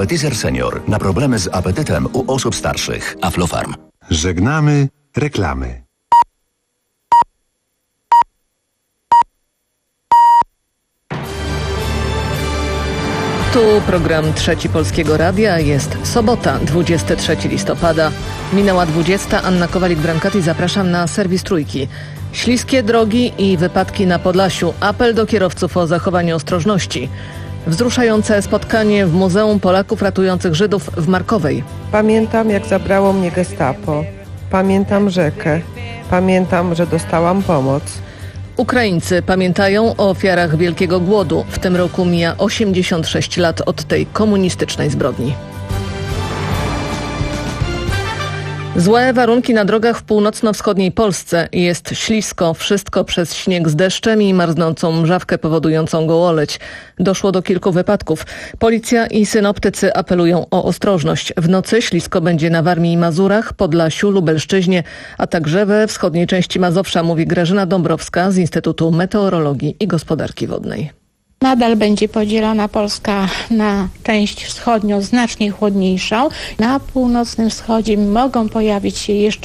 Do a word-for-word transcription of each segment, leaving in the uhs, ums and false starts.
Appetizer Senior na problemy z apetytem u osób starszych. Aflofarm. Żegnamy reklamy. Tu program Trzeci Polskiego Radia. Jest sobota, dwudziestego trzeciego listopada. Minęła dwudziesta. Anna Kowalik-Brankati. Zapraszam na serwis Trójki. Śliskie drogi i wypadki na Podlasiu. Apel do kierowców o zachowanie ostrożności. Wzruszające spotkanie w Muzeum Polaków Ratujących Żydów w Markowej. Pamiętam, jak zabrało mnie gestapo. Pamiętam rzekę. Pamiętam, że dostałam pomoc. Ukraińcy pamiętają o ofiarach Wielkiego Głodu. W tym roku mija osiemdziesiąt sześć lat od tej komunistycznej zbrodni. Złe warunki na drogach w północno-wschodniej Polsce. Jest ślisko, wszystko przez śnieg z deszczem i marznącą mrzawkę powodującą gołoleć. Doszło do kilku wypadków. Policja i synoptycy apelują o ostrożność. W nocy ślisko będzie na Warmii i Mazurach, Podlasiu, Lubelszczyźnie, a także we wschodniej części Mazowsza, mówi Grażyna Dąbrowska z Instytutu Meteorologii i Gospodarki Wodnej. Nadal będzie podzielona Polska na część wschodnią, znacznie chłodniejszą. Na północnym wschodzie mogą pojawić się jeszcze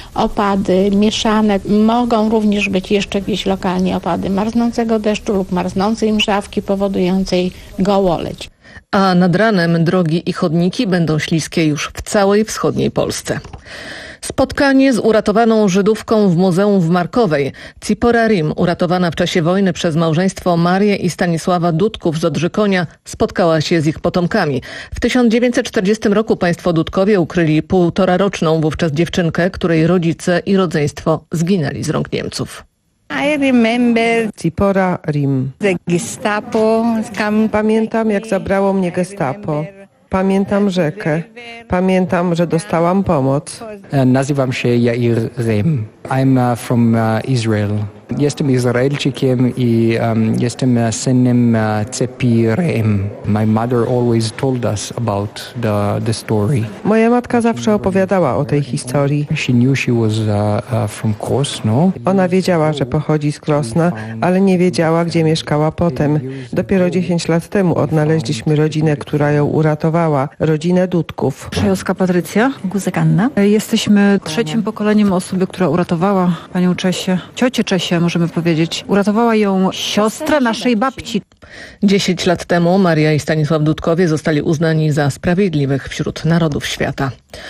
opady mieszane. Mogą również być jeszcze gdzieś lokalnie opady marznącego deszczu lub marznącej mrzawki powodującej gołoleć. A nad ranem drogi i chodniki będą śliskie już w całej wschodniej Polsce. Spotkanie z uratowaną Żydówką w muzeum w Markowej. Cipora Rim, uratowana w czasie wojny przez małżeństwo Marię i Stanisława Dudków z Odrzykonia, spotkała się z ich potomkami. W tysiąc dziewięćset czterdziestym roku państwo Dudkowie ukryli półtoraroczną wówczas dziewczynkę, której rodzice i rodzeństwo zginęli z rąk Niemców. I remember Cipora Rim. The Gestapo. Pamiętam, jak zabrało mnie gestapo. Pamiętam rzekę. Pamiętam, że dostałam pomoc. Nazywam się Yair Rem. I'm uh, from uh, Israel. Jestem Izraelczykiem i um, jestem synem uh, Cepi Rem. My mother always told us about the, the story. Moja matka zawsze opowiadała o tej historii. She knew she was uh, uh, from Krosno. Ona wiedziała, że pochodzi z Krosna, ale nie wiedziała, gdzie mieszkała potem. Dopiero dziesięć lat temu odnaleźliśmy rodzinę, która ją uratowała. Rodzinę Dudków. Szajowska Patrycja, Guzek Anna. Jesteśmy trzecim pokoleniem osoby, która uratowała panią Czesię. Ciocię Czesię, możemy powiedzieć. Uratowała ją siostra naszej babci. Dziesięć lat temu Maria i Stanisław Dudkowie zostali uznani za sprawiedliwych wśród narodów świata.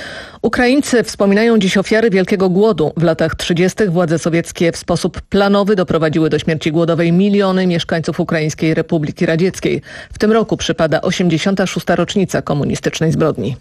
Ukraińcy wspominają dziś ofiary Wielkiego Głodu. W latach trzydziestych władze sowieckie w sposób planowy doprowadziły do śmierci głodowej miliony mieszkańców Ukraińskiej Republiki Radzieckiej. W tym roku przypada osiemdziesiąta szósta rocznica komunistycznej zbrodni.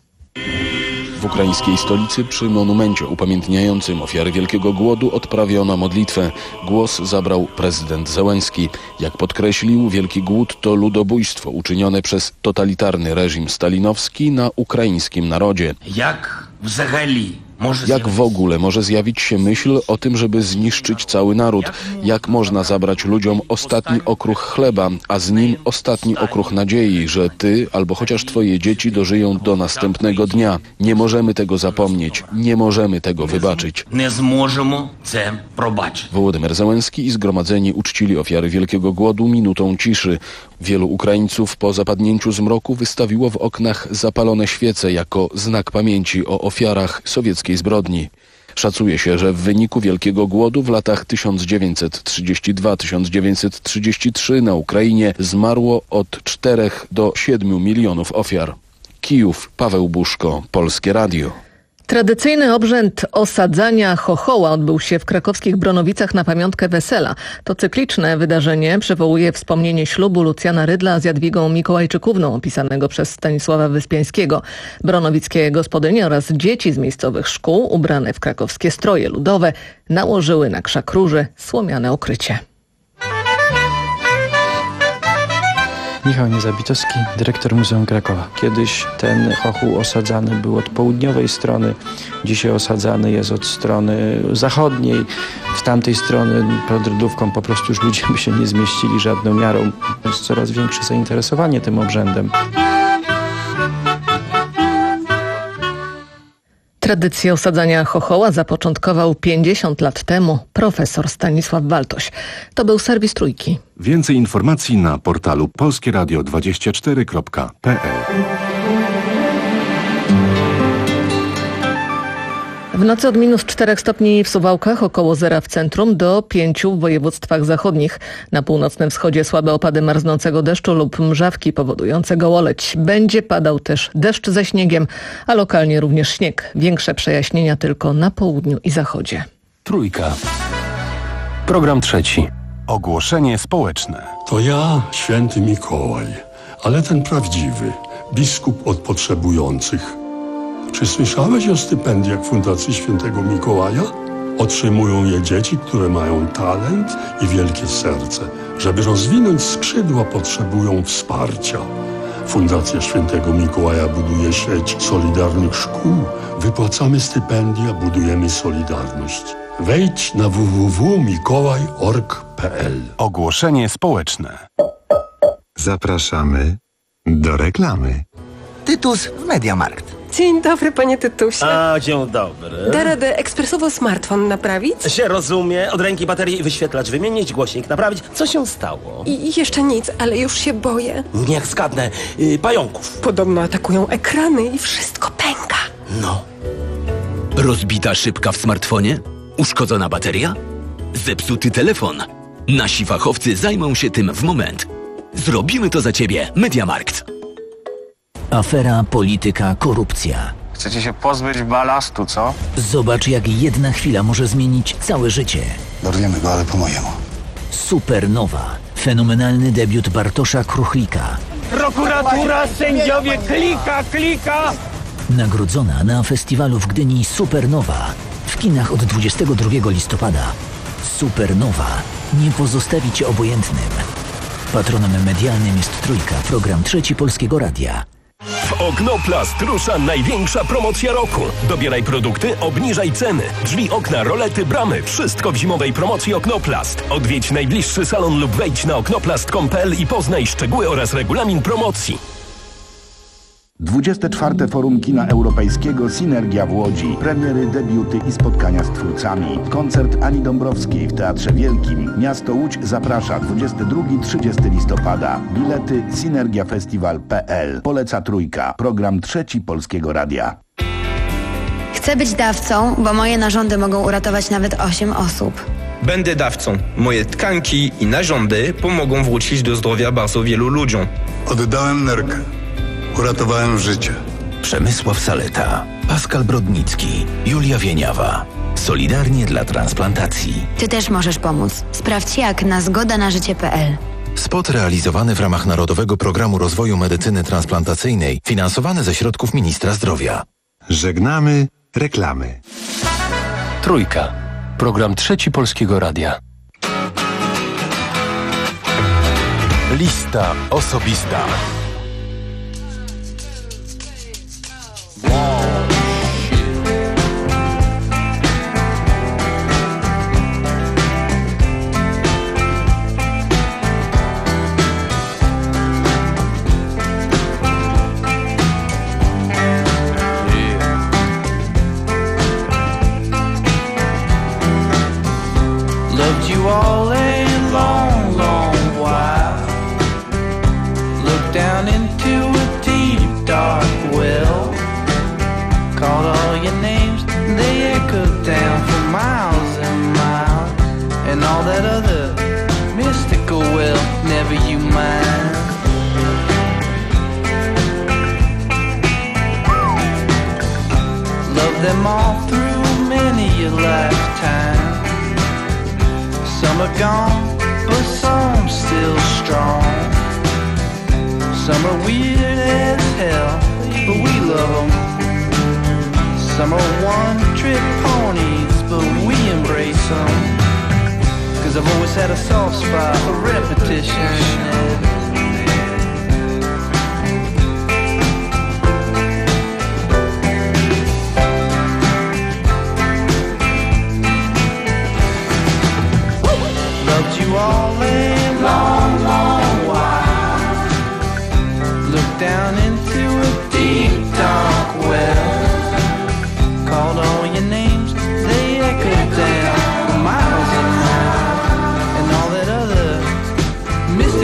W ukraińskiej stolicy przy monumencie upamiętniającym ofiary Wielkiego Głodu odprawiono modlitwę. Głos zabrał prezydent Zełenski. Jak podkreślił, Wielki Głód to ludobójstwo uczynione przez totalitarny reżim stalinowski na ukraińskim narodzie. Jak взагалі Jak w ogóle może zjawić się myśl o tym, żeby zniszczyć cały naród? Jak można zabrać ludziom ostatni okruch chleba, a z nim ostatni okruch nadziei, że ty albo chociaż twoje dzieci dożyją do następnego dnia? Nie możemy tego zapomnieć, nie możemy tego wybaczyć. Nie zможemy це пробачити. Wołodymyr Zełenski i zgromadzeni uczcili ofiary Wielkiego Głodu minutą ciszy. Wielu Ukraińców po zapadnięciu zmroku wystawiło w oknach zapalone świece jako znak pamięci o ofiarach sowieckiej zbrodni. Szacuje się, że w wyniku Wielkiego Głodu w latach tysiąc dziewięćset trzydziestym drugim do tysiąc dziewięćset trzydziestego trzeciego na Ukrainie zmarło od czterech do siedmiu milionów ofiar. Kijów, Paweł Buszko, Polskie Radio. Tradycyjny obrzęd osadzania chochoła odbył się w krakowskich Bronowicach na pamiątkę wesela. To cykliczne wydarzenie przywołuje wspomnienie ślubu Lucjana Rydla z Jadwigą Mikołajczykówną, opisanego przez Stanisława Wyspiańskiego. Bronowickie gospodynie oraz dzieci z miejscowych szkół, ubrane w krakowskie stroje ludowe, nałożyły na krzak róży słomiane okrycie. Michał Niezabitowski, dyrektor Muzeum Krakowa. Kiedyś ten chochół osadzany był od południowej strony, dzisiaj osadzany jest od strony zachodniej. W tamtej strony pod Rydówką po prostu już ludzie by się nie zmieścili żadną miarą. Jest coraz większe zainteresowanie tym obrzędem. Tradycję osadzania chochoła zapoczątkował pięćdziesiąt lat temu profesor Stanisław Waltoś. To był serwis Trójki. Więcej informacji na portalu polskieradio dwadzieścia cztery kropka p l. W nocy od minus czterech stopni w Suwałkach, około zera w centrum, do pięciu w województwach zachodnich. Na północnym wschodzie słabe opady marznącego deszczu lub mrzawki powodujące gołoleć. Będzie padał też deszcz ze śniegiem, a lokalnie również śnieg. Większe przejaśnienia tylko na południu i zachodzie. Trójka. Program trzeci. Ogłoszenie społeczne. To ja, święty Mikołaj, ale ten prawdziwy, biskup od potrzebujących. Czy słyszałeś o stypendiach Fundacji Świętego Mikołaja? Otrzymują je dzieci, które mają talent i wielkie serce. Żeby rozwinąć skrzydła, potrzebują wsparcia. Fundacja Świętego Mikołaja buduje sieć solidarnych szkół. Wypłacamy stypendia, budujemy solidarność. Wejdź na w w w kropka mikołaj kropka org kropka p l. Ogłoszenie społeczne. Zapraszamy do reklamy. Tytus w Mediamarkt. Dzień dobry, panie Tytusie. A, dzień dobry. Da radę ekspresowo smartfon naprawić? Się rozumie. Od ręki baterii i wyświetlacz wymienić, głośnik naprawić. Co się stało? I jeszcze nic, ale już się boję. Niech zgadnę. Yy, pająków. Podobno atakują ekrany i wszystko pęka. No. Rozbita szybka w smartfonie? Uszkodzona bateria? Zepsuty telefon? Nasi fachowcy zajmą się tym w moment. Zrobimy to za ciebie. Mediamarkt. Afera, polityka, korupcja. Chcecie się pozbyć balastu, co? Zobacz, jak jedna chwila może zmienić całe życie. Dorwiemy go, ale po mojemu. Supernowa. Fenomenalny debiut Bartosza Kruchlika. Prokuratura, sędziowie, klika, klika! Nagrodzona na festiwalu w Gdyni Supernowa. W kinach od dwudziestego drugiego listopada. Supernowa. Nie pozostawi cię obojętnym. Patronem medialnym jest Trójka, program Trzeci Polskiego Radia. W Oknoplast rusza największa promocja roku. Dobieraj produkty, obniżaj ceny. Drzwi, okna, rolety, bramy. Wszystko w zimowej promocji Oknoplast. Odwiedź najbliższy salon lub wejdź na oknoplast kropka com kropka p l i poznaj szczegóły oraz regulamin promocji. dwudzieste czwarte Forum Kina Europejskiego Synergia w Łodzi. Premiery, debiuty i spotkania z twórcami. Koncert Ani Dąbrowskiej w Teatrze Wielkim. Miasto Łódź zaprasza dwudziestego drugiego do trzydziestego listopada. Bilety synergiafestiwal kropka p l. Poleca Trójka. Program Trzeci Polskiego Radia. Chcę być dawcą, bo moje narządy mogą uratować nawet osiem osób. Będę dawcą. Moje tkanki i narządy pomogą wrócić do zdrowia bardzo wielu ludziom. Oddałem nerkę. Uratowałem życie. Przemysław Saleta, Pascal Brodnicki, Julia Wieniawa. Solidarnie dla transplantacji. Ty też możesz pomóc. Sprawdź jak na zgoda na życie kropka p l. Spot realizowany w ramach Narodowego Programu Rozwoju Medycyny Transplantacyjnej, finansowany ze środków Ministra Zdrowia. Żegnamy reklamy. Trójka. Program Trzeci Polskiego Radia. Lista osobista. Loved you all a long, long while. Looked down into a deep, dark well. Called all your names, they echoed down for miles and miles. And all that other mystical well, never you mind. Loved them all through many a lifetime. Some are gone, but some still strong. Some are weird as hell, but we love them. Some are one-trick ponies, but we embrace them. Cause I've always had a soft spot for repetition. You all a long, long while. Looked down into a deep, dark well. Called all your names, they echoed down for miles and miles. And all that other mystery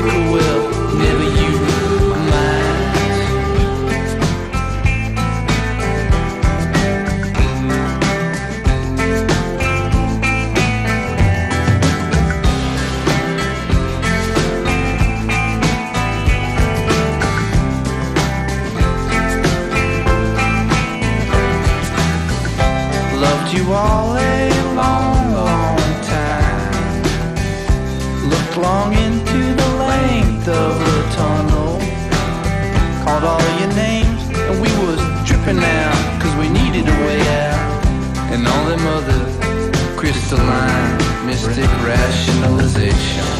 Loved you all a long, long time. Looked long into the length of the tunnel. Called all your names and we was tripping out, cause we needed a way out. And all them other crystalline mystic rationalization.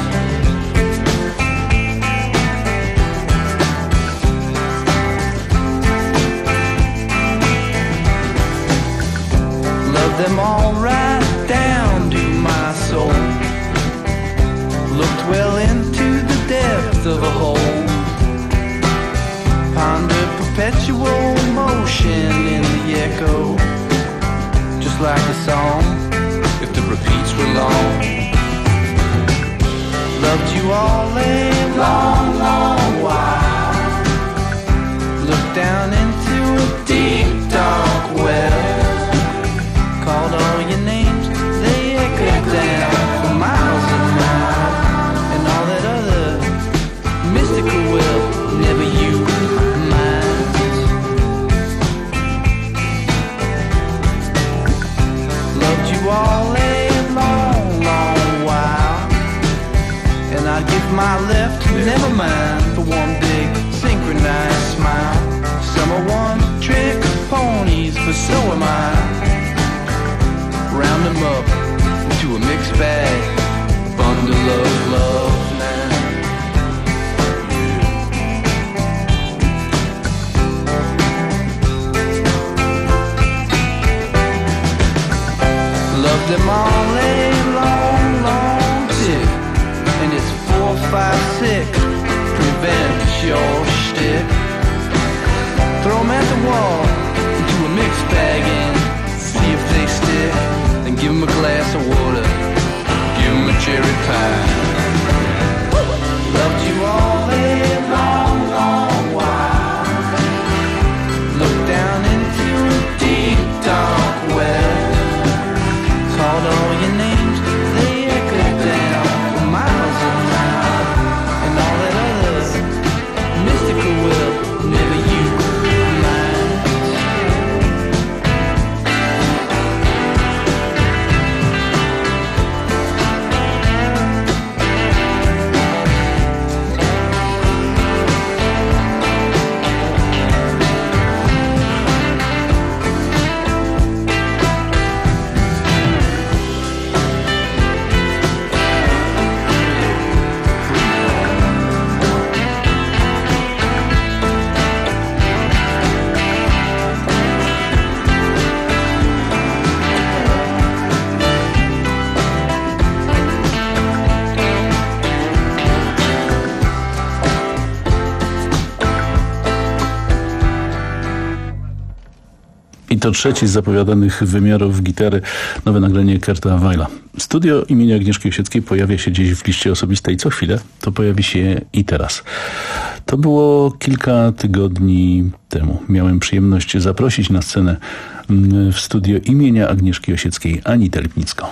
Loved them all right down to my soul. Looked well into the depth of a hole. Pondered perpetual motion in the echo. Just like a song, if the repeats were long. Loved you all a long, long while. Looked down into a deep, dark well. Called all your names, they echoed down for miles and miles. And all that other mystical will never you mind. Loved you all a long, long while. And I'd give my left, never mind, for one big synchronized smile. Some are one trick ponies, but so am I. Round them up into a mixed bag, a bundle of love now. Loved them all a long, long tick, and it's four, five, six, prevent your shtick. Throw them at the wall into a mixed bag and see if they stick. Then give 'em a glass of water, give 'em a cherry pie. Loved you all a long, long while. Looked down into a deep, dark well. Called all your names, they echoed down for miles and miles. And all that other mystical will never you mind. To trzeci z zapowiadanych wymiarów gitary, nowe nagranie Kurta Weila. Studio imienia Agnieszki Osieckiej pojawia się gdzieś w liście osobistej co chwilę, to pojawi się i teraz. To było kilka tygodni temu. Miałem przyjemność zaprosić na scenę w studio imienia Agnieszki Osieckiej Anitę Lipnicką.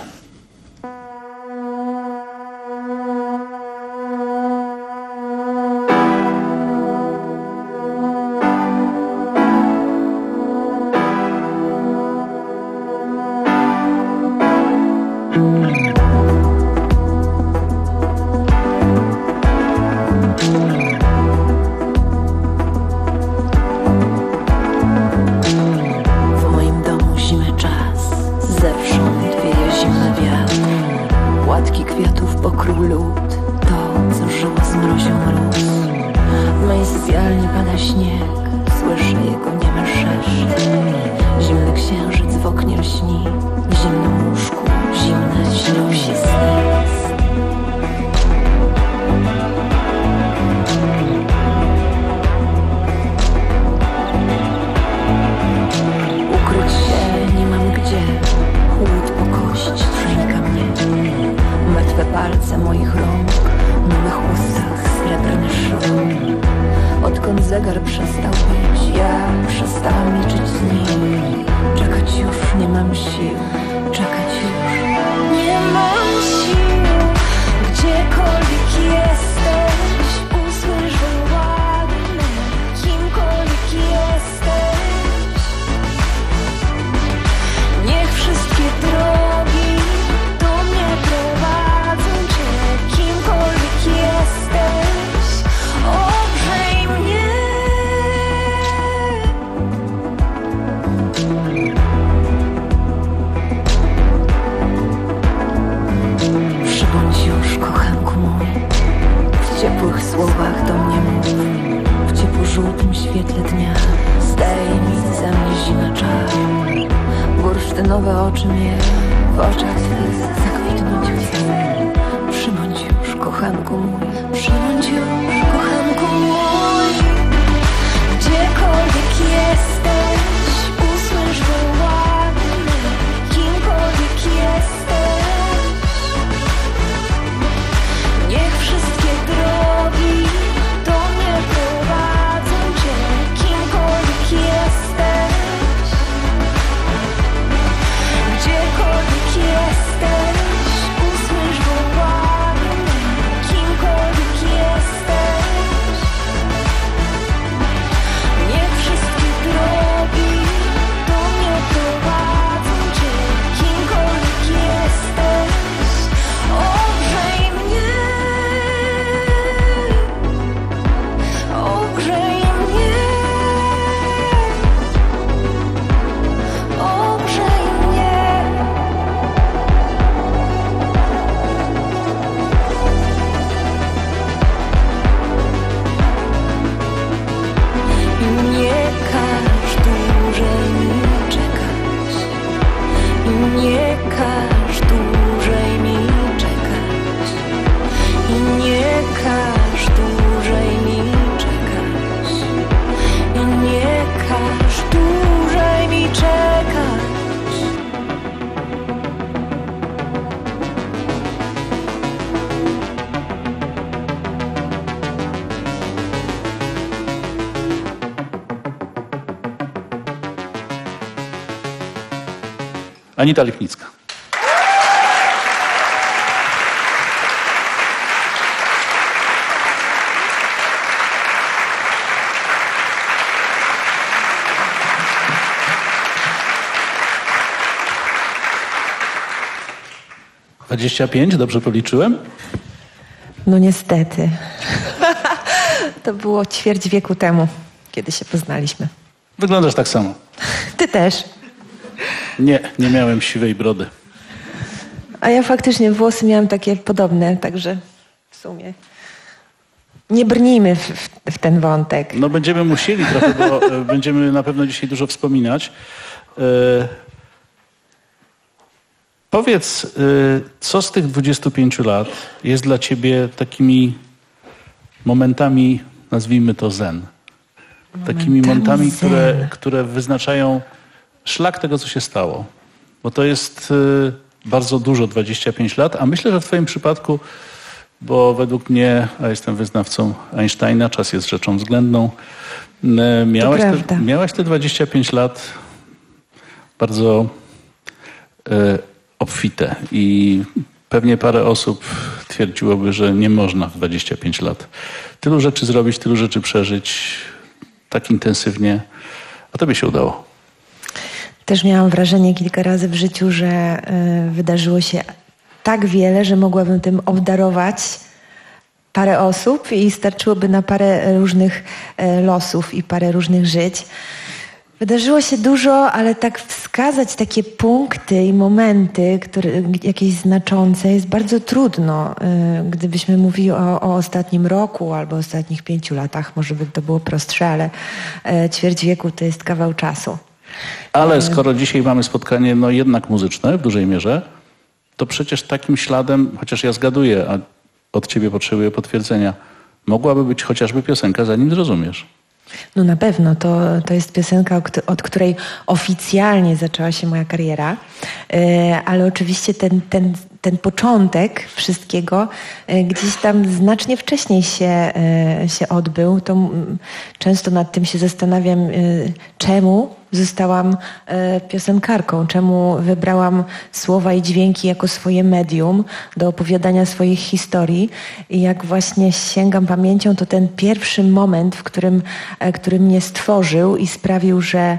Niech te nowe oczy mnie w oczach zakwitnąć chcę. Przybądź już, kochanku mój, przybądź już, kochanku mój. Gdziekolwiek jesteś, usłysz wołanie, kimkolwiek jesteś. Niech wszystkie drogi do mnie prowadzą cię, kimkolwiek jesteś. Gdziekolwiek jesteś, usłysz wołanie, kimkolwiek jesteś. Niech wszystkie drogi do mnie prowadzą cię, kimkolwiek jesteś. Ogrzej mnie, ogrzej mnie, ogrzej mnie. I nie każ dłużej mi czekać. I nie każ dłużej mi czekać. I nie każ dłużej mi czekać. I nie każ dłużej mi czekać. Anita Lipnicka. dwadzieścia pięć, dobrze policzyłem? No niestety. To było ćwierć wieku temu, kiedy się poznaliśmy. Wyglądasz tak samo. Ty też. Nie, nie miałem siwej brody. A ja faktycznie włosy miałam takie podobne, także w sumie nie brnijmy w, w, w ten wątek. No będziemy musieli trochę, bo e, będziemy na pewno dzisiaj dużo wspominać. E, powiedz, e, co z tych dwudziestu pięciu lat jest dla ciebie takimi momentami, nazwijmy to zen. Takimi momentami, które, które wyznaczają szlak tego, co się stało. Bo to jest y, bardzo dużo, dwadzieścia pięć lat, a myślę, że w twoim przypadku, bo według mnie, a jestem wyznawcą Einsteina, czas jest rzeczą względną, y, miałaś, te, miałaś te dwadzieścia pięć lat bardzo y, obfite i pewnie parę osób twierdziłoby, że nie można w dwadzieścia pięć lat tylu rzeczy zrobić, tylu rzeczy przeżyć tak intensywnie, a tobie się udało. Też miałam wrażenie kilka razy w życiu, że y, wydarzyło się tak wiele, że mogłabym tym obdarować parę osób i starczyłoby na parę różnych y, losów i parę różnych żyć. Wydarzyło się dużo, ale tak wskazać takie punkty i momenty, które, jakieś znaczące, jest bardzo trudno. Y, gdybyśmy mówili o, o ostatnim roku albo ostatnich pięciu latach, może by to było prostsze, ale y, ćwierć wieku to jest kawał czasu. Ale skoro dzisiaj mamy spotkanie no jednak muzyczne w dużej mierze, to przecież takim śladem, chociaż ja zgaduję, a od ciebie potrzebuję potwierdzenia, mogłaby być chociażby piosenka Zanim zrozumiesz. No na pewno, to, to jest piosenka, od której oficjalnie zaczęła się moja kariera, ale oczywiście ten, ten, ten początek wszystkiego gdzieś tam znacznie wcześniej się, się odbył. To często nad tym się zastanawiam, czemu zostałam piosenkarką, czemu wybrałam słowa i dźwięki jako swoje medium do opowiadania swoich historii. I jak właśnie sięgam pamięcią, to ten pierwszy moment, w którym, który mnie stworzył i sprawił, że,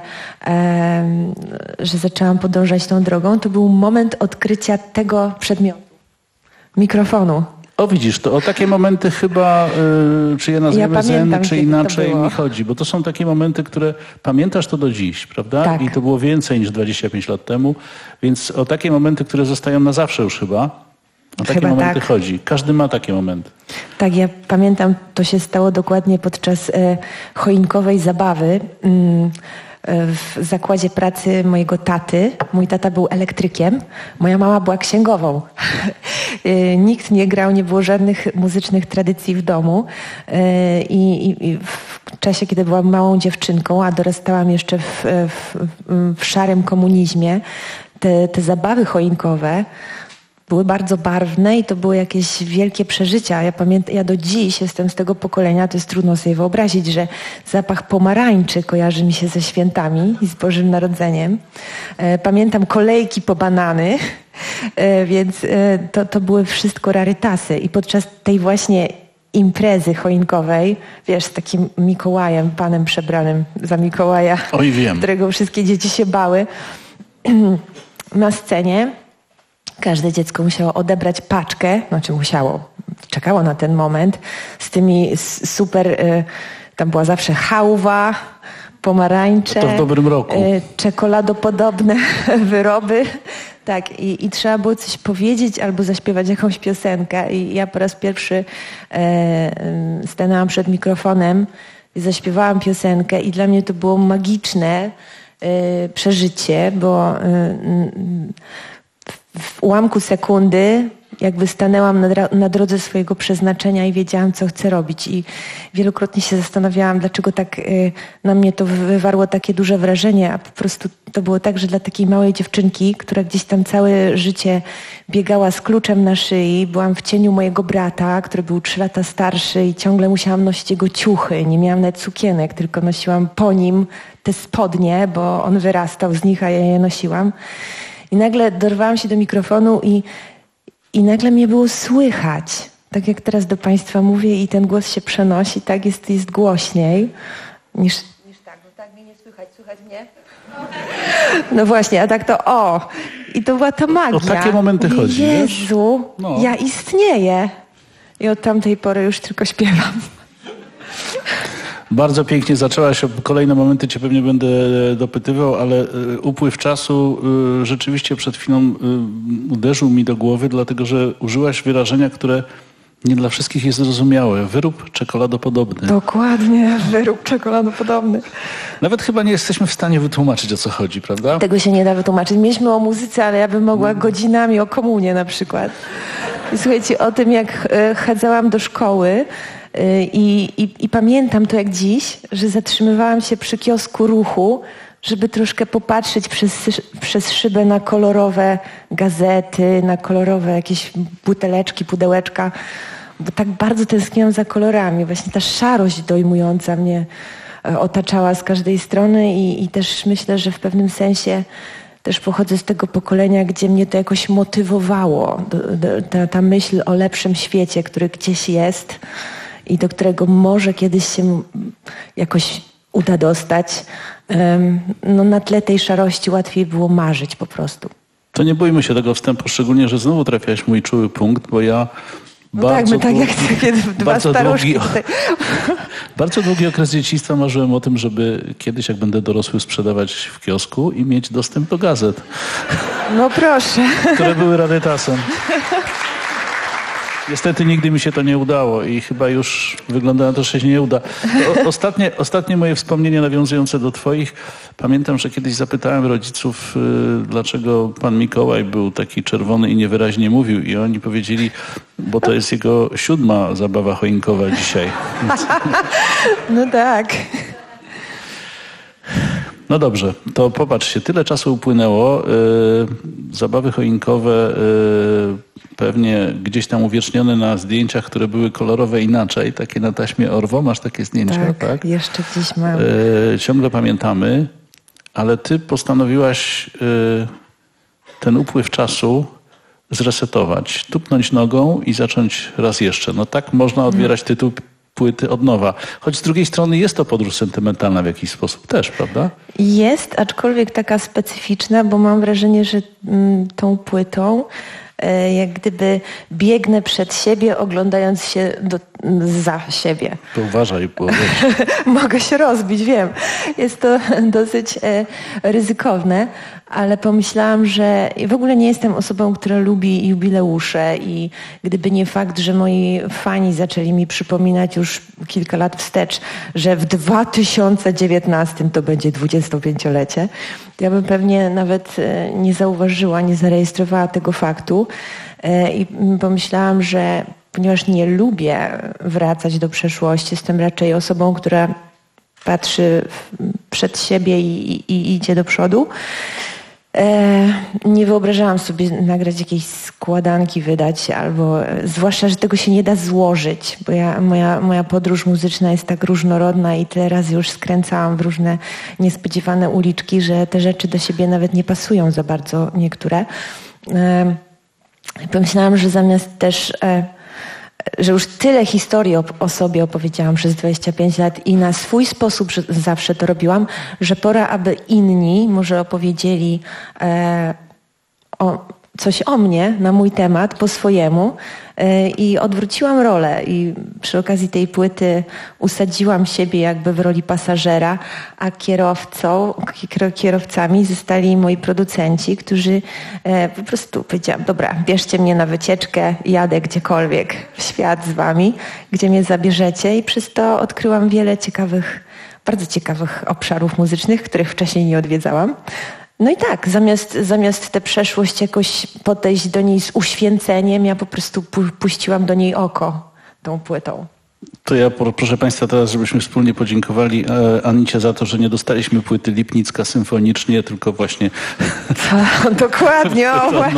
że zaczęłam podążać tą drogą, to był moment odkrycia tego przedmiotu, mikrofonu. O widzisz, to o takie momenty chyba, yy, czy je nazwiemy ja zen, czy inaczej mi chodzi, bo to są takie momenty, które pamiętasz to do dziś, prawda? Tak. I to było więcej niż dwadzieścia pięć lat temu, więc o takie momenty, które zostają na zawsze już chyba, o takie chyba momenty tak. chodzi. Każdy ma takie momenty. Tak, ja pamiętam, to się stało dokładnie podczas e, choinkowej zabawy. Mm, w zakładzie pracy mojego taty. Mój tata był elektrykiem, moja mama była księgową. Nikt nie grał, nie było żadnych muzycznych tradycji w domu. I, i, i w czasie, kiedy byłam małą dziewczynką, a dorastałam jeszcze w, w, w szarym komunizmie, te, te zabawy choinkowe były bardzo barwne i to były jakieś wielkie przeżycia. Ja pamiętam, ja do dziś jestem z tego pokolenia, to jest trudno sobie wyobrazić, że zapach pomarańczy kojarzy mi się ze świętami i z Bożym Narodzeniem. Pamiętam kolejki po banany, więc to, to były wszystko rarytasy. I podczas tej właśnie imprezy choinkowej, wiesz, z takim Mikołajem, panem przebranym za Mikołaja, Oj, wiem. którego wszystkie dzieci się bały, na scenie każde dziecko musiało odebrać paczkę, znaczy musiało, czekało na ten moment, z tymi super, y, tam była zawsze chałwa, pomarańcze, to w dobrym roku. Y, czekoladopodobne wyroby. Tak, i, i trzeba było coś powiedzieć albo zaśpiewać jakąś piosenkę. I ja po raz pierwszy e, stanęłam przed mikrofonem i zaśpiewałam piosenkę i dla mnie to było magiczne e, przeżycie, bo e, w ułamku sekundy jakby stanęłam na, na drodze swojego przeznaczenia i wiedziałam, co chcę robić. I wielokrotnie się zastanawiałam, dlaczego tak y, na mnie to wywarło takie duże wrażenie, a po prostu to było tak, że dla takiej małej dziewczynki, która gdzieś tam całe życie biegała z kluczem na szyi, byłam w cieniu mojego brata, który był trzy lata starszy i ciągle musiałam nosić jego ciuchy. Nie miałam nawet sukienek, tylko nosiłam po nim te spodnie, bo on wyrastał z nich, a ja je nosiłam. I nagle dorwałam się do mikrofonu i I nagle mnie było słychać, tak jak teraz do Państwa mówię i ten głos się przenosi, tak jest, jest głośniej niż, niż tak, bo tak mnie nie słychać, słychać mnie? No właśnie, a tak to o, i to była ta magia. O takie momenty mówię, chodzi, Jezu, no. Ja istnieję. I od tamtej pory już tylko śpiewam. Bardzo pięknie zaczęłaś, o kolejne momenty cię pewnie będę dopytywał, ale upływ czasu rzeczywiście przed chwilą uderzył mi do głowy, dlatego że użyłaś wyrażenia, które nie dla wszystkich jest zrozumiałe. Wyrób czekoladopodobny. Dokładnie, wyrób czekoladopodobny. Nawet chyba nie jesteśmy w stanie wytłumaczyć, o co chodzi, prawda? Tego się nie da wytłumaczyć. Mieliśmy o muzyce, ale ja bym mogła godzinami o komunie na przykład. I słuchajcie, o tym jak chadzałam do szkoły, I, i, I pamiętam to jak dziś, że zatrzymywałam się przy kiosku Ruchu, żeby troszkę popatrzeć przez, przez szybę na kolorowe gazety, na kolorowe jakieś buteleczki, pudełeczka, bo tak bardzo tęskniłam za kolorami. Właśnie ta szarość dojmująca mnie otaczała z każdej strony i, i też myślę, że w pewnym sensie też pochodzę z tego pokolenia, gdzie mnie to jakoś motywowało. Do, do, ta, ta myśl o lepszym świecie, który gdzieś jest i do którego może kiedyś się jakoś uda dostać. No na tle tej szarości łatwiej było marzyć po prostu. To nie bójmy się tego wstępu, szczególnie, że znowu trafiałaś w mój czuły punkt, bo ja no bardzo, tak, my tak jak takie dwa bardzo, długi, tutaj. bardzo długi okres dzieciństwa marzyłem o tym, żeby kiedyś, jak będę dorosły, sprzedawać w kiosku i mieć dostęp do gazet. No proszę. Które były rarytasem. Niestety nigdy mi się to nie udało i chyba już wygląda na to, że się nie uda. O, ostatnie, ostatnie moje wspomnienie nawiązujące do twoich. Pamiętam, że kiedyś zapytałem rodziców, y, dlaczego pan Mikołaj był taki czerwony i niewyraźnie mówił. I oni powiedzieli, bo to jest jego siódma zabawa choinkowa dzisiaj. No tak. No dobrze, to popatrzcie, tyle czasu upłynęło. Yy, zabawy choinkowe yy, pewnie gdzieś tam uwiecznione na zdjęciach, które były kolorowe inaczej, takie na taśmie Orwo. Masz takie zdjęcia, tak? Tak, jeszcze gdzieś mam. Yy, ciągle pamiętamy, ale ty postanowiłaś yy, ten upływ czasu zresetować, tupnąć nogą i zacząć raz jeszcze. No tak można odbierać tytuł płyty od nowa. Choć z drugiej strony jest to podróż sentymentalna w jakiś sposób też, prawda? Jest, aczkolwiek taka specyficzna, bo mam wrażenie, że mm, tą płytą e, jak gdyby biegnę przed siebie, oglądając się do, za siebie. To uważaj, bo Mogę się rozbić, wiem. Jest to dosyć e, ryzykowne, ale pomyślałam, że w ogóle nie jestem osobą, która lubi jubileusze i gdyby nie fakt, że moi fani zaczęli mi przypominać już kilka lat wstecz, że w dwa tysiące dziewiętnastym to będzie dwudziestopięciolecie, to ja bym pewnie nawet e, nie zauważyła, nie zarejestrowała tego faktu e, i pomyślałam, że ponieważ nie lubię wracać do przeszłości, jestem raczej osobą, która patrzy przed siebie i, i, i idzie do przodu. E, nie wyobrażałam sobie nagrać jakiejś składanki, wydać, albo zwłaszcza, że tego się nie da złożyć, bo ja, moja, moja podróż muzyczna jest tak różnorodna i tyle razy już skręcałam w różne niespodziewane uliczki, że te rzeczy do siebie nawet nie pasują za bardzo niektóre. E, pomyślałam, że zamiast też e, że już tyle historii o, o sobie opowiedziałam przez dwadzieścia pięć lat i na swój sposób zawsze to robiłam, że pora, aby inni może opowiedzieli e, o, coś o mnie na mój temat po swojemu e, i odwróciłam rolę i przy okazji tej płyty usadziłam siebie jakby w roli pasażera, a kierowcą, kierowcami zostali moi producenci, którzy e, po prostu powiedziałam, dobra, bierzcie mnie na wycieczkę, jadę gdziekolwiek w świat z wami, gdzie mnie zabierzecie i przez to odkryłam wiele ciekawych, bardzo ciekawych obszarów muzycznych, których wcześniej nie odwiedzałam. No i tak, zamiast, zamiast tę przeszłość jakoś podejść do niej z uświęceniem, ja po prostu pu- puściłam do niej oko tą płytą. To ja proszę Państwa teraz, żebyśmy wspólnie podziękowali e, Anicie za to, że nie dostaliśmy płyty Lipnicka symfonicznie, tylko właśnie... To, dokładnie, o właśnie.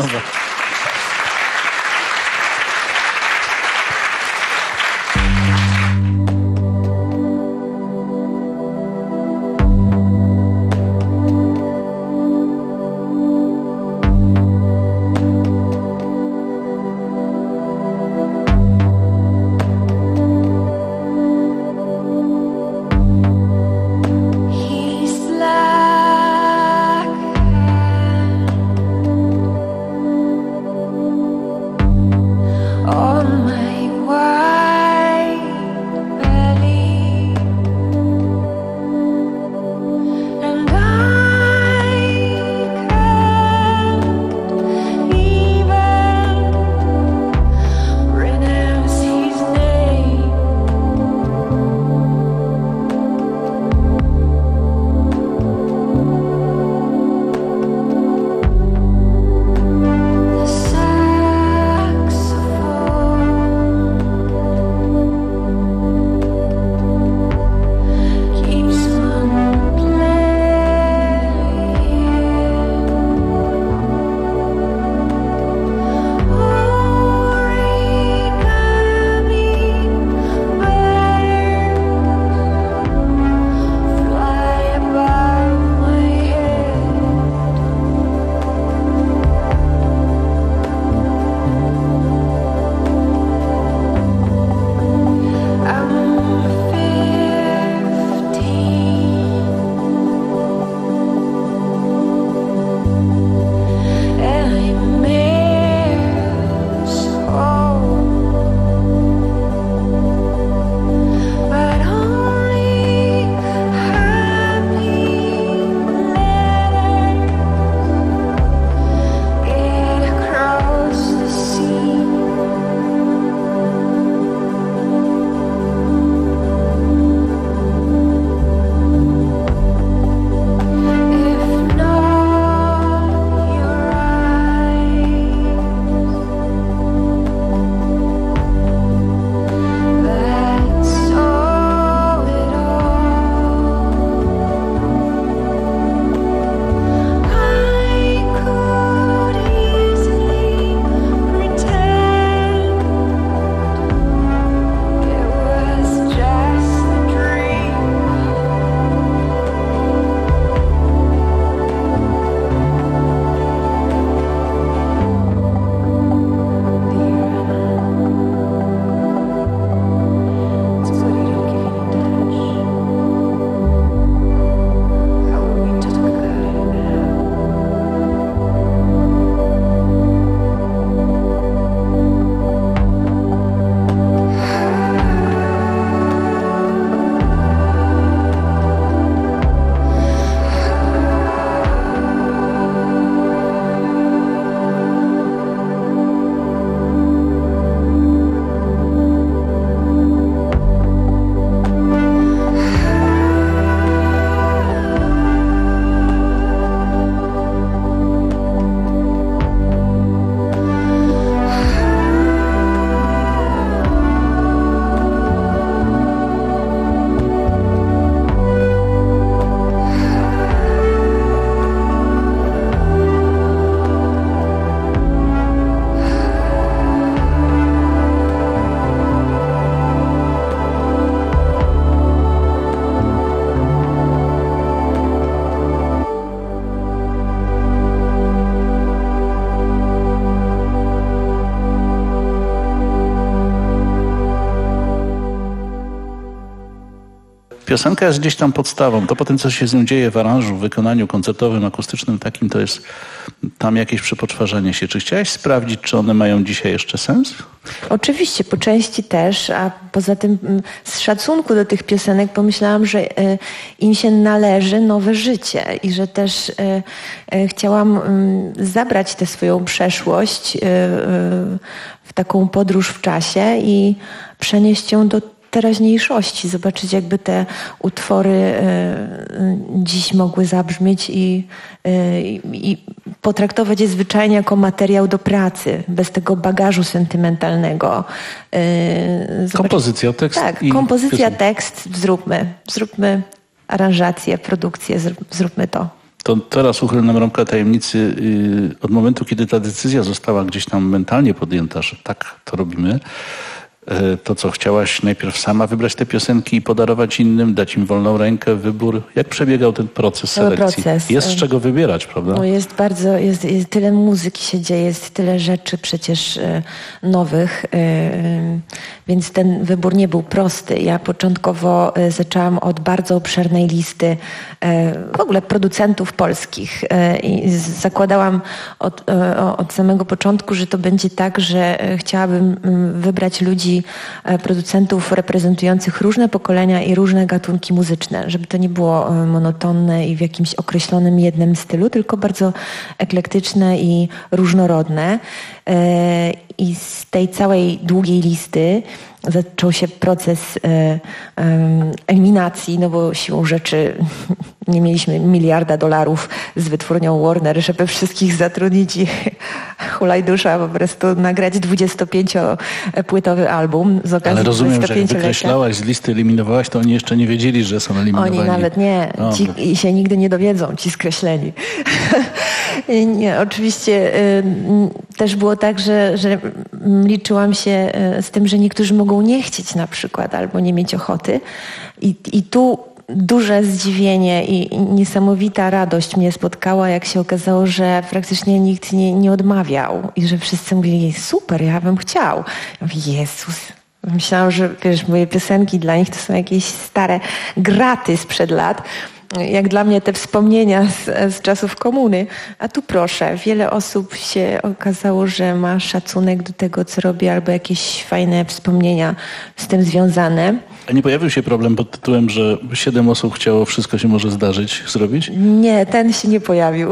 piosenka jest gdzieś tam podstawą. To potem, co się z nią dzieje w aranżu, w wykonaniu koncertowym, akustycznym takim, to jest tam jakieś przepoczwarzanie się. Czy chciałaś sprawdzić, czy one mają dzisiaj jeszcze sens? Oczywiście, po części też, a poza tym z szacunku do tych piosenek pomyślałam, że im się należy nowe życie i że też chciałam zabrać tę swoją przeszłość w taką podróż w czasie i przenieść ją do teraźniejszości, zobaczyć jakby te utwory y, dziś mogły zabrzmieć i, y, i potraktować je zwyczajnie jako materiał do pracy, bez tego bagażu sentymentalnego. Y, kompozycja, tekst. Tak, i kompozycja, piosenka. tekst, zróbmy, zróbmy aranżację, produkcję, zróbmy to. To teraz uchyl nam rąbka tajemnicy. Yy, od momentu, kiedy ta decyzja została gdzieś tam mentalnie podjęta, że tak to robimy, to co, chciałaś najpierw sama wybrać te piosenki i podarować innym, dać im wolną rękę, wybór? Jak przebiegał ten proces Cały selekcji? proces. Jest z czego wybierać, prawda? No jest bardzo, jest, jest tyle muzyki się dzieje, jest tyle rzeczy przecież e, nowych, e, e, więc ten wybór nie był prosty. Ja początkowo e, zaczęłam od bardzo obszernej listy e, w ogóle producentów polskich e, i z, zakładałam od, e, od samego początku, że to będzie tak, że e, chciałabym m, wybrać ludzi, producentów reprezentujących różne pokolenia i różne gatunki muzyczne, żeby to nie było monotonne i w jakimś określonym jednym stylu, tylko bardzo eklektyczne i różnorodne. I z tej całej długiej listy zaczął się proces eliminacji, no bo siłą rzeczy nie mieliśmy miliarda dolarów z wytwórnią Warner, żeby wszystkich zatrudnić i hulaj dusza po prostu nagrać dwudziestopięciopłytowy album z okazji Ale rozumiem, że jak dwudziestopięciolecia. wykreślałaś z listy, eliminowałaś, to oni jeszcze nie wiedzieli, że są eliminowani. Oni nawet nie. O, ci i się nigdy nie dowiedzą, ci skreśleni. Nie, oczywiście y, też było tak, że, że liczyłam się y, z tym, że niektórzy mogą nie chcieć na przykład albo nie mieć ochoty. I, i tu duże zdziwienie i, i niesamowita radość mnie spotkała, jak się okazało, że praktycznie nikt nie, nie odmawiał i że wszyscy mówili, super, ja bym chciał. Ja mówię, Jezus. Myślałam, że wiesz, moje piosenki dla nich to są jakieś stare graty sprzed lat. Jak dla mnie te wspomnienia z, z czasów komuny. A tu proszę, wiele osób się okazało, że ma szacunek do tego, co robi, albo jakieś fajne wspomnienia z tym związane. A nie pojawił się problem pod tytułem, że siedem osób chciało, wszystko się może zdarzyć, zrobić? Nie, ten się nie pojawił.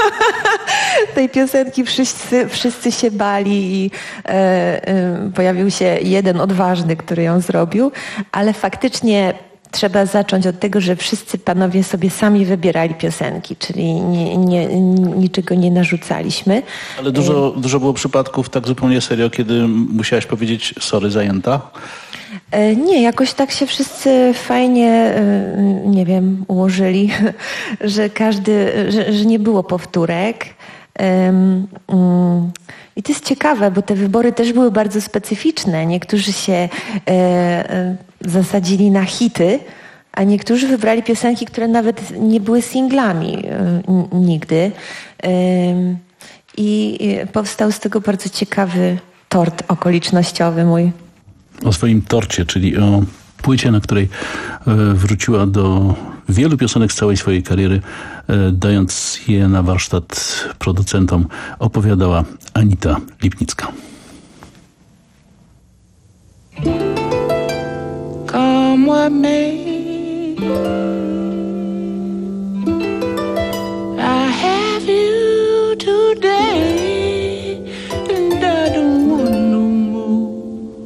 Tej piosenki wszyscy, wszyscy się bali i e, e, pojawił się jeden odważny, który ją zrobił, ale faktycznie trzeba zacząć od tego, że wszyscy panowie sobie sami wybierali piosenki, czyli nie, nie, niczego nie narzucaliśmy. Ale dużo, dużo było przypadków tak zupełnie serio, kiedy musiałaś powiedzieć sorry, zajęta? Nie, jakoś tak się wszyscy fajnie, nie wiem, ułożyli, że każdy, że, że nie było powtórek. I to jest ciekawe, bo te wybory też były bardzo specyficzne. Niektórzy się zasadzili na hity, a niektórzy wybrali piosenki, które nawet nie były singlami nigdy. I powstał z tego bardzo ciekawy tort okolicznościowy mój. O swoim torcie, czyli o płycie, na której wróciła do wielu piosenek z całej swojej kariery, dając je na warsztat producentom, opowiadała Anita Lipnicka. Come what may, I have you today, and I don't want no more.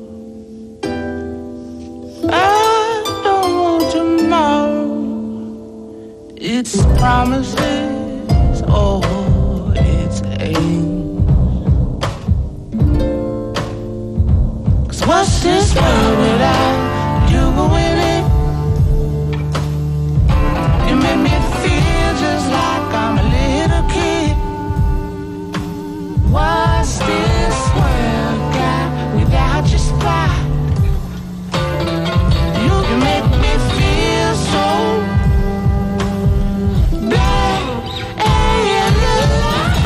I don't want tomorrow. It's promises or it's aims. 'Cause what's this world without you going in? You make me feel just like I'm a little kid. What's this world got without your spot? You, you make me feel so bad and alive.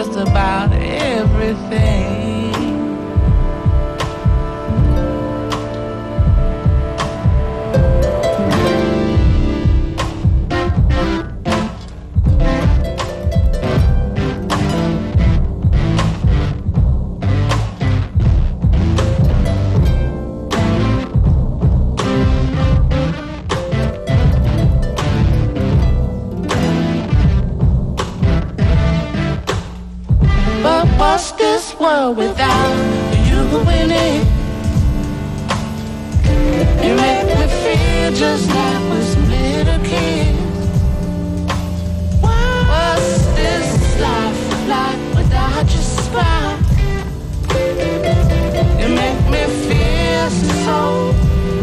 just about everything. What's this world without you in it? You make me feel just like we're some little kids. What's this life like without your smile? You make me feel so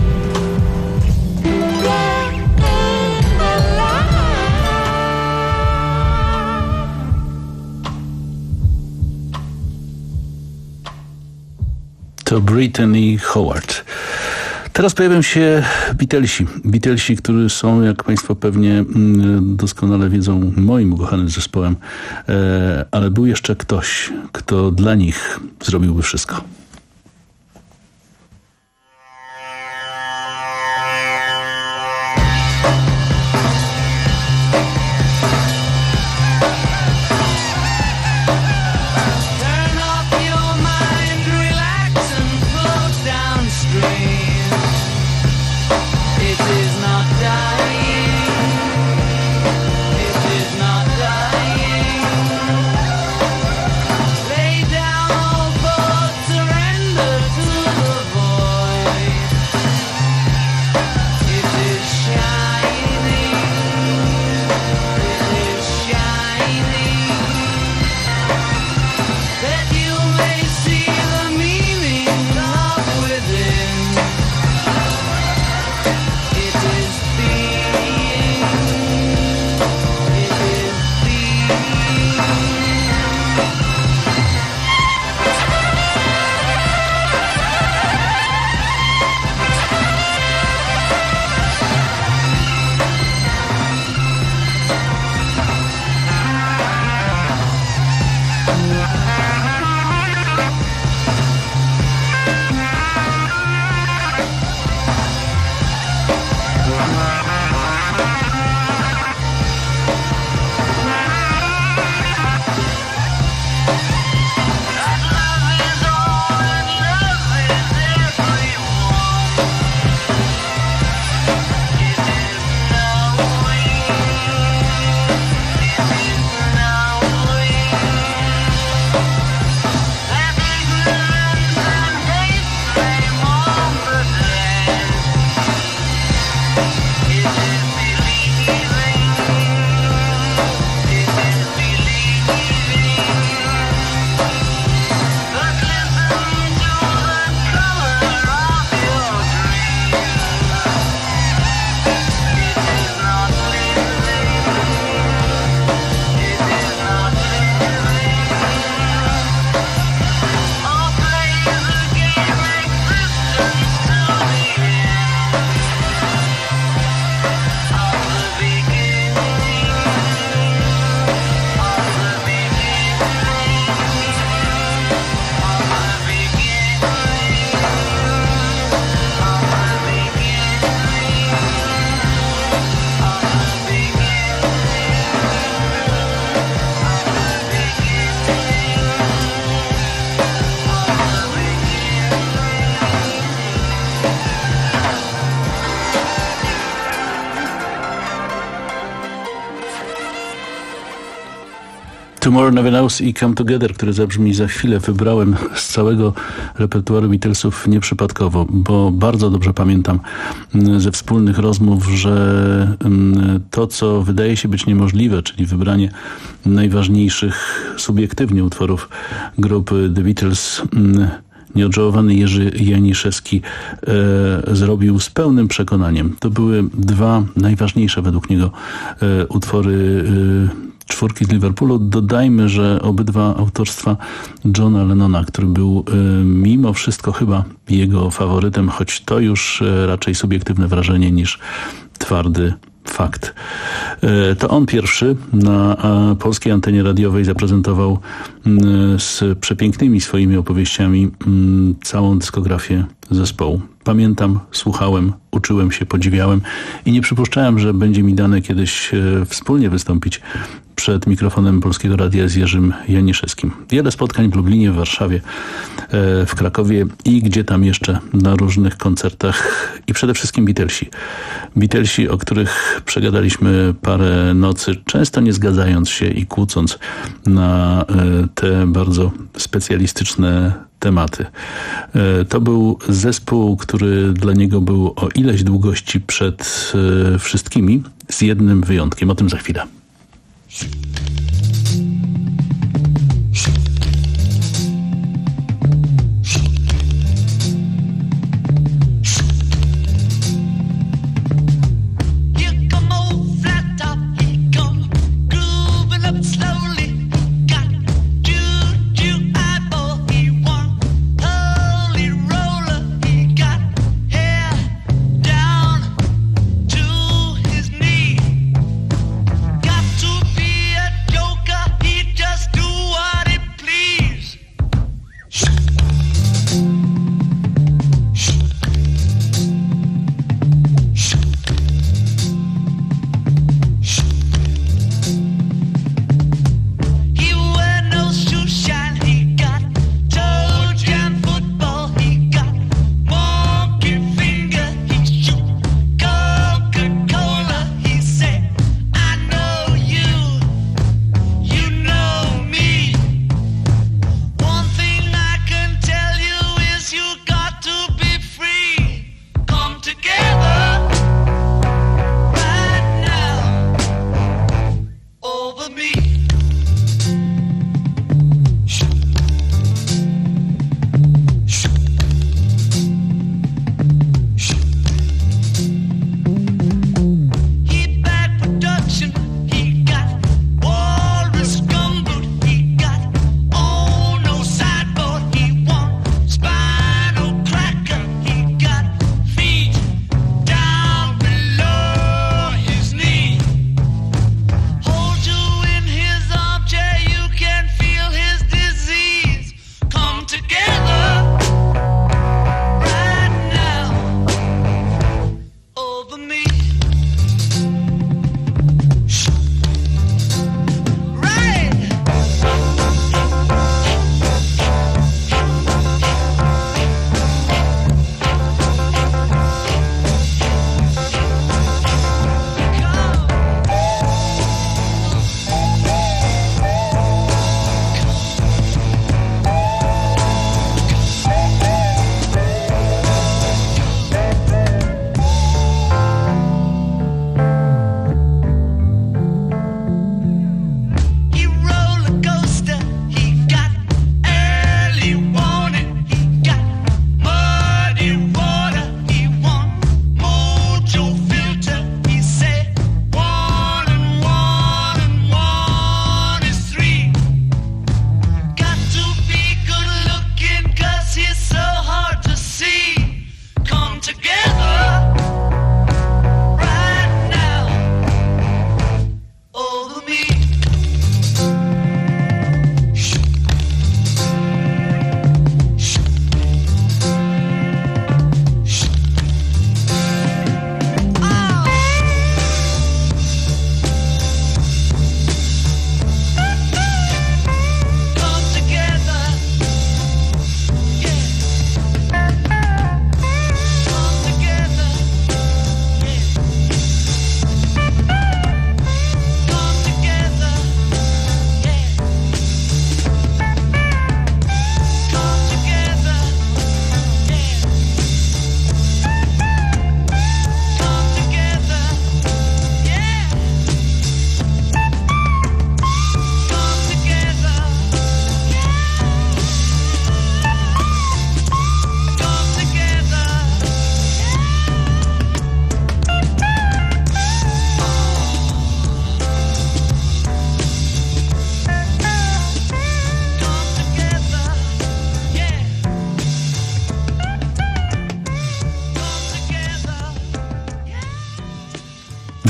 To Brittany Howard. Teraz pojawią się Beatlesi. Beatlesi, którzy są, jak Państwo pewnie doskonale wiedzą, moim ukochanym zespołem. Ale był jeszcze ktoś, kto dla nich zrobiłby wszystko. Tomorrow Never Knows i Come Together, które zabrzmi za chwilę, wybrałem z całego repertuaru Beatlesów nieprzypadkowo, bo bardzo dobrze pamiętam ze wspólnych rozmów, że to, co wydaje się być niemożliwe, czyli wybranie najważniejszych subiektywnie utworów grupy The Beatles, nieodżałowany Jerzy Janiszewski e, zrobił z pełnym przekonaniem. To były dwa najważniejsze według niego e, utwory e, czwórki z Liverpoolu. Dodajmy, że obydwa autorstwa Johna Lennona, który był e, mimo wszystko chyba jego faworytem, choć to już e, raczej subiektywne wrażenie niż twardy fakt. To on pierwszy na polskiej antenie radiowej zaprezentował z przepięknymi swoimi opowieściami całą dyskografię zespołu. Pamiętam, słuchałem, uczyłem się, podziwiałem i nie przypuszczałem, że będzie mi dane kiedyś wspólnie wystąpić przed mikrofonem Polskiego Radia z Jerzym Janiszewskim. Wiele spotkań w Lublinie, w Warszawie, w Krakowie i gdzie tam jeszcze na różnych koncertach i przede wszystkim Beatlesi. Beatlesi, o których przegadaliśmy parę nocy, często nie zgadzając się i kłócąc na te bardzo specjalistyczne tematy. To był zespół, który dla niego był o ileś długości przed wszystkimi, z jednym wyjątkiem. O tym za chwilę. Got to be a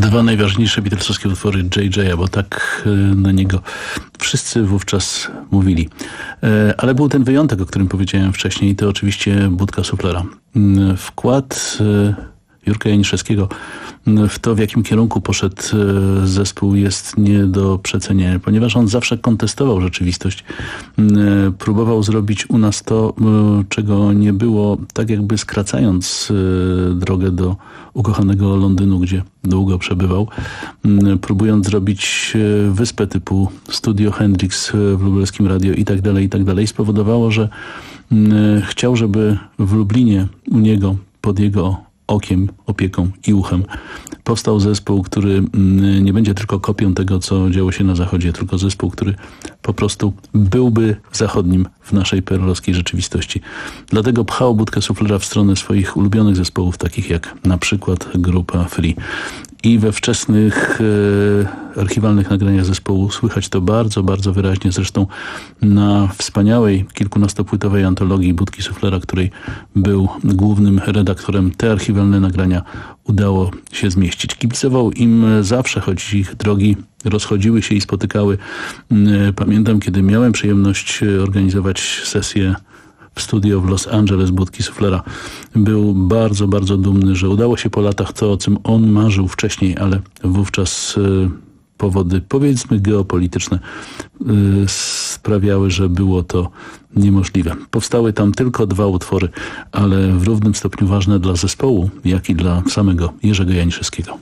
Dwa najważniejsze beatlesowskie utwory J J, bo tak na niego wszyscy wówczas mówili. Ale był ten wyjątek, o którym powiedziałem wcześniej, to oczywiście Budka Suflera. Wkład Jurka Janiszewskiego w to, w jakim kierunku poszedł zespół, jest nie do przecenienia, ponieważ on zawsze kontestował rzeczywistość. Próbował zrobić u nas to, czego nie było, tak jakby skracając drogę do ukochanego Londynu, gdzie długo przebywał, próbując zrobić wyspę typu Studio Hendrix w lubelskim radio i tak dalej, i tak dalej, spowodowało, że chciał, żeby w Lublinie u niego, pod jego okiem, opieką i uchem powstał zespół, który nie będzie tylko kopią tego, co działo się na zachodzie, tylko zespół, który po prostu byłby zachodnim w naszej perlowskiej rzeczywistości. Dlatego pchał Budkę Suflera w stronę swoich ulubionych zespołów, takich jak na przykład grupa Free. I we wczesnych e, archiwalnych nagraniach zespołu słychać to bardzo, bardzo wyraźnie. Zresztą na wspaniałej kilkunastopłytowej antologii Budki Suflera, której był głównym redaktorem, te archiwalne nagrania udało się zmieścić. Kibicował im zawsze, choć ich drogi rozchodziły się i spotykały. Pamiętam, kiedy miałem przyjemność organizować sesję w studio w Los Angeles Budki Suflera. Był bardzo, bardzo dumny, że udało się po latach to, o czym on marzył wcześniej, ale wówczas y, powody, powiedzmy, geopolityczne y, sprawiały, że było to niemożliwe. Powstały tam tylko dwa utwory, ale w równym stopniu ważne dla zespołu, jak i dla samego Jerzego Janiszewskiego.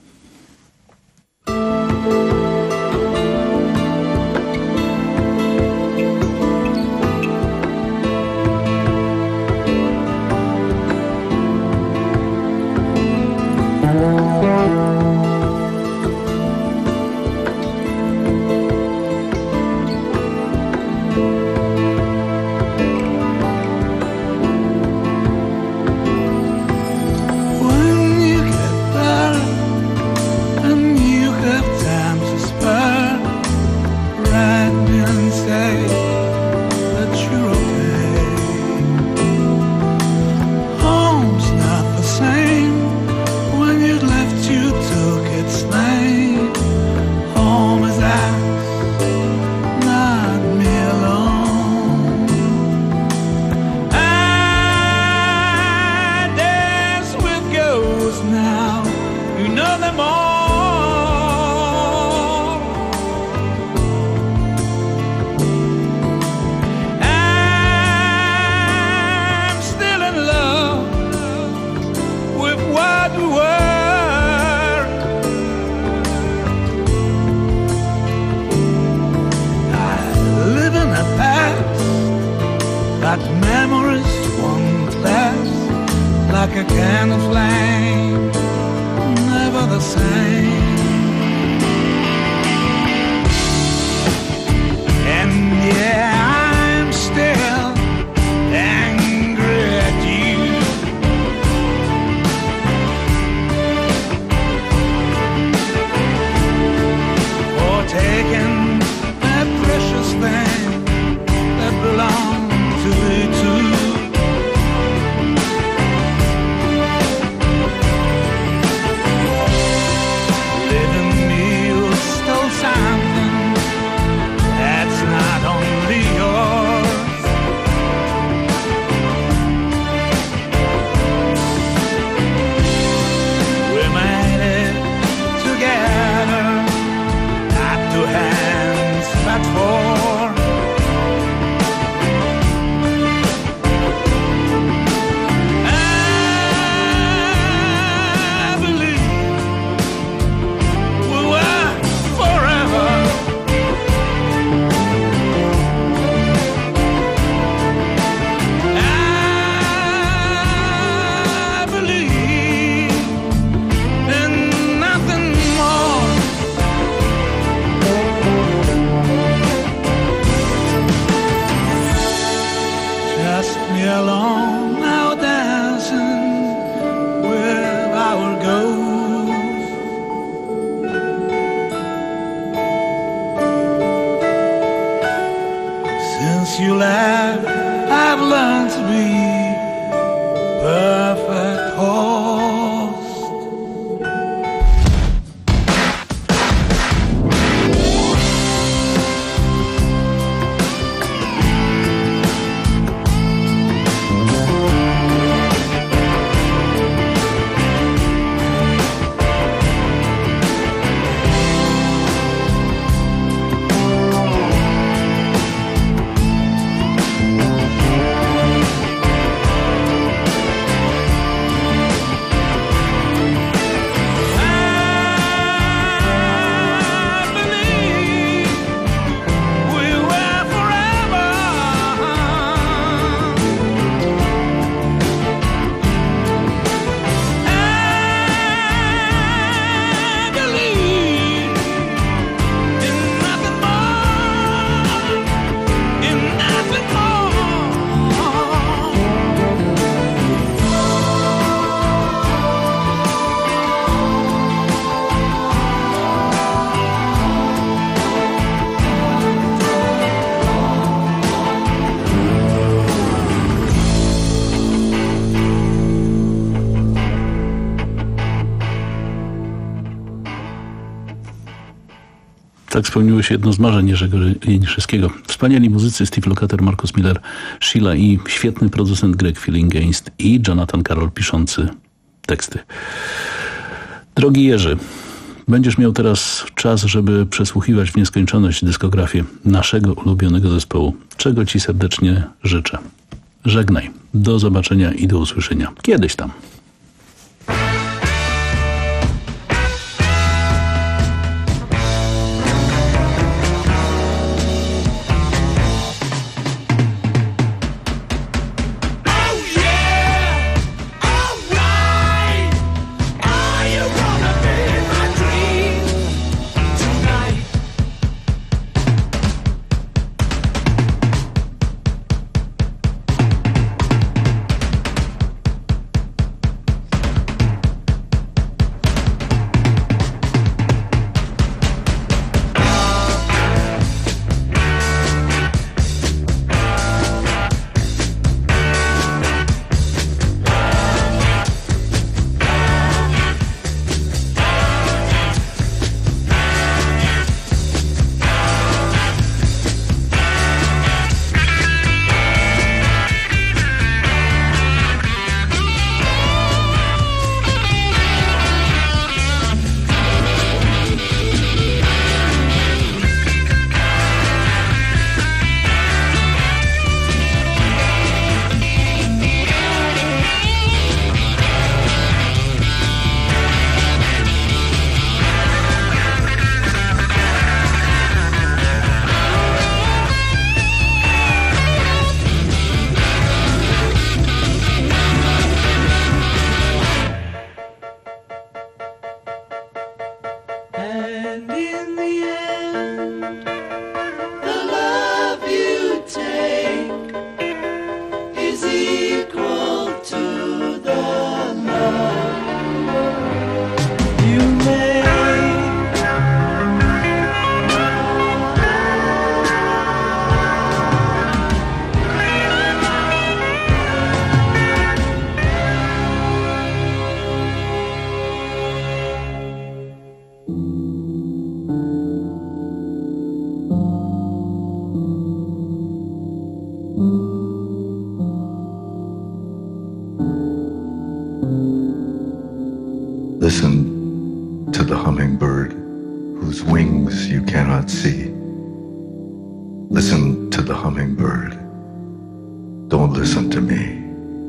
Tak spełniło się jedno z marzeń Jerzego Janiszewskiego. Wspaniali muzycy Steve Lukather, Marcus Miller, Sheila i świetny producent Greg Fillingeist i Jonathan Carroll piszący teksty. Drogi Jerzy, będziesz miał teraz czas, żeby przesłuchiwać w nieskończoność dyskografię naszego ulubionego zespołu, czego ci serdecznie życzę. Żegnaj. Do zobaczenia i do usłyszenia. Kiedyś tam. Listen to the hummingbird whose wings you cannot see. Listen to the hummingbird. Don't listen to me.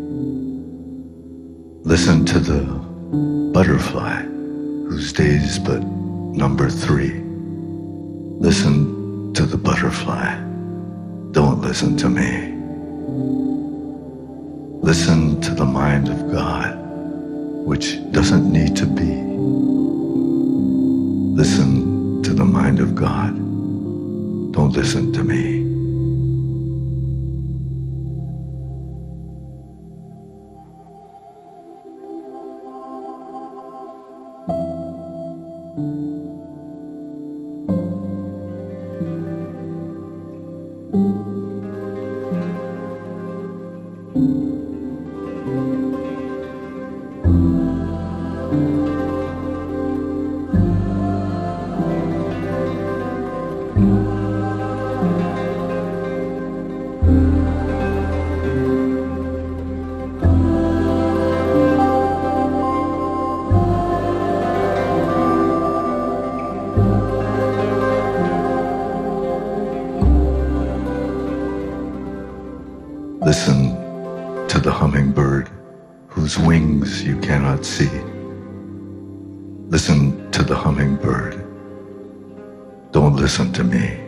Listen to the butterfly whose day's but number three. Listen to the butterfly. Don't listen to me. Listen to the mind of God, which doesn't need to be. Listen to the mind of God. Don't listen to me. Listen to the hummingbird whose wings you cannot see. Listen to the hummingbird. Don't listen to me.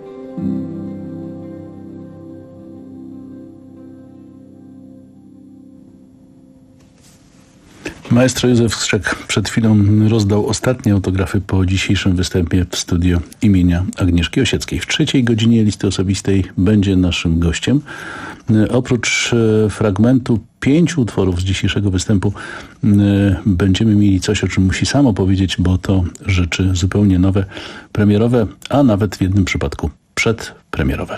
Maestro Józef Strzek przed chwilą rozdał ostatnie autografy po dzisiejszym występie w studio imienia Agnieszki Osieckiej. W trzeciej godzinie listy osobistej będzie naszym gościem. Oprócz e, fragmentu pięciu utworów z dzisiejszego występu e, będziemy mieli coś, o czym musi sam opowiedzieć, bo to rzeczy zupełnie nowe, premierowe, a nawet w jednym przypadku przedpremierowe.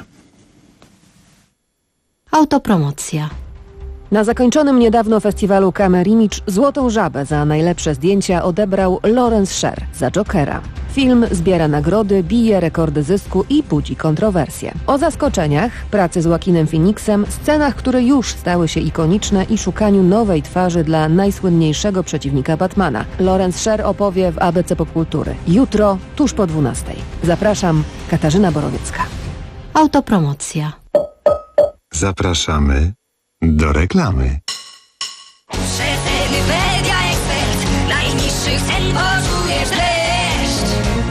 Autopromocja. Na zakończonym niedawno festiwalu Camera Image Złotą Żabę za najlepsze zdjęcia odebrał Lawrence Sher za Jokera. Film zbiera nagrody, bije rekordy zysku i budzi kontrowersje. O zaskoczeniach, pracy z Joaquinem Phoenixem, scenach, które już stały się ikoniczne i szukaniu nowej twarzy dla najsłynniejszego przeciwnika Batmana. Lorenz Scher opowie w A B C Popkultury. Jutro, tuż po dwunastej. Zapraszam, Katarzyna Borowiecka. Autopromocja. Zapraszamy do reklamy. Przeceny Media Expert. Najniższych cen poczujesz dreszcz.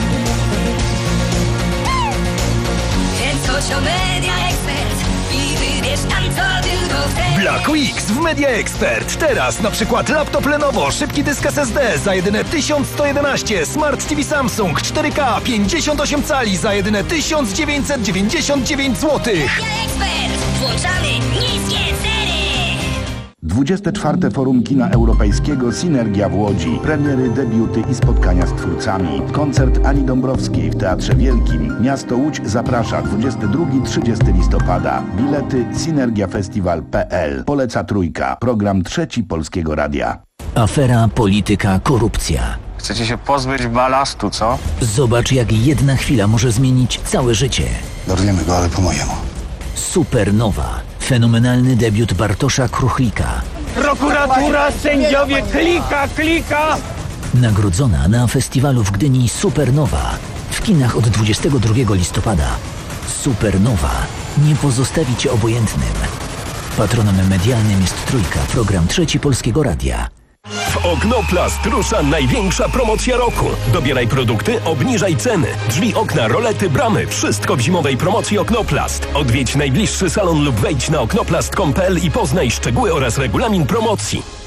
Więc chodź do Media Expert i wybierz tam, co tylko chcesz. Black Weeks w Media Expert. Teraz na przykład laptop Lenovo, szybki dysk S S D za jedyne tysiąc sto jedenaście, Smart T V Samsung cztery K pięćdziesiąt osiem cali za jedyne tysiąc dziewięćset dziewięćdziesiąt dziewięć złotych. Media Expert. Włączamy niskie ceny. dwudzieste czwarte Forum Kina Europejskiego Synergia w Łodzi. Premiery, debiuty i spotkania z twórcami. Koncert Ani Dąbrowskiej w Teatrze Wielkim. Miasto Łódź zaprasza dwudziestego drugiego do trzydziestego listopada. Bilety synergiafestiwal kropka p l. Poleca Trójka. Program trzeci Polskiego Radia. Afera, polityka, korupcja. Chcecie się pozbyć balastu, co? Zobacz, jak jedna chwila może zmienić całe życie. Dorwiemy go, ale po mojemu. Supernowa. Fenomenalny debiut Bartosza Kruchlika. Prokuratura, sędziowie, klika, klika! Nagrodzona na festiwalu w Gdyni Supernowa. W kinach od dwudziestego drugiego listopada. Supernowa nie pozostawi cię obojętnym. Patronem medialnym jest Trójka, program trzeci Polskiego Radia. W Oknoplast rusza największa promocja roku. Dobieraj produkty, obniżaj ceny. Drzwi, okna, rolety, bramy. Wszystko w zimowej promocji Oknoplast. Odwiedź najbliższy salon lub wejdź na oknoplast kropka p l i poznaj szczegóły oraz regulamin promocji.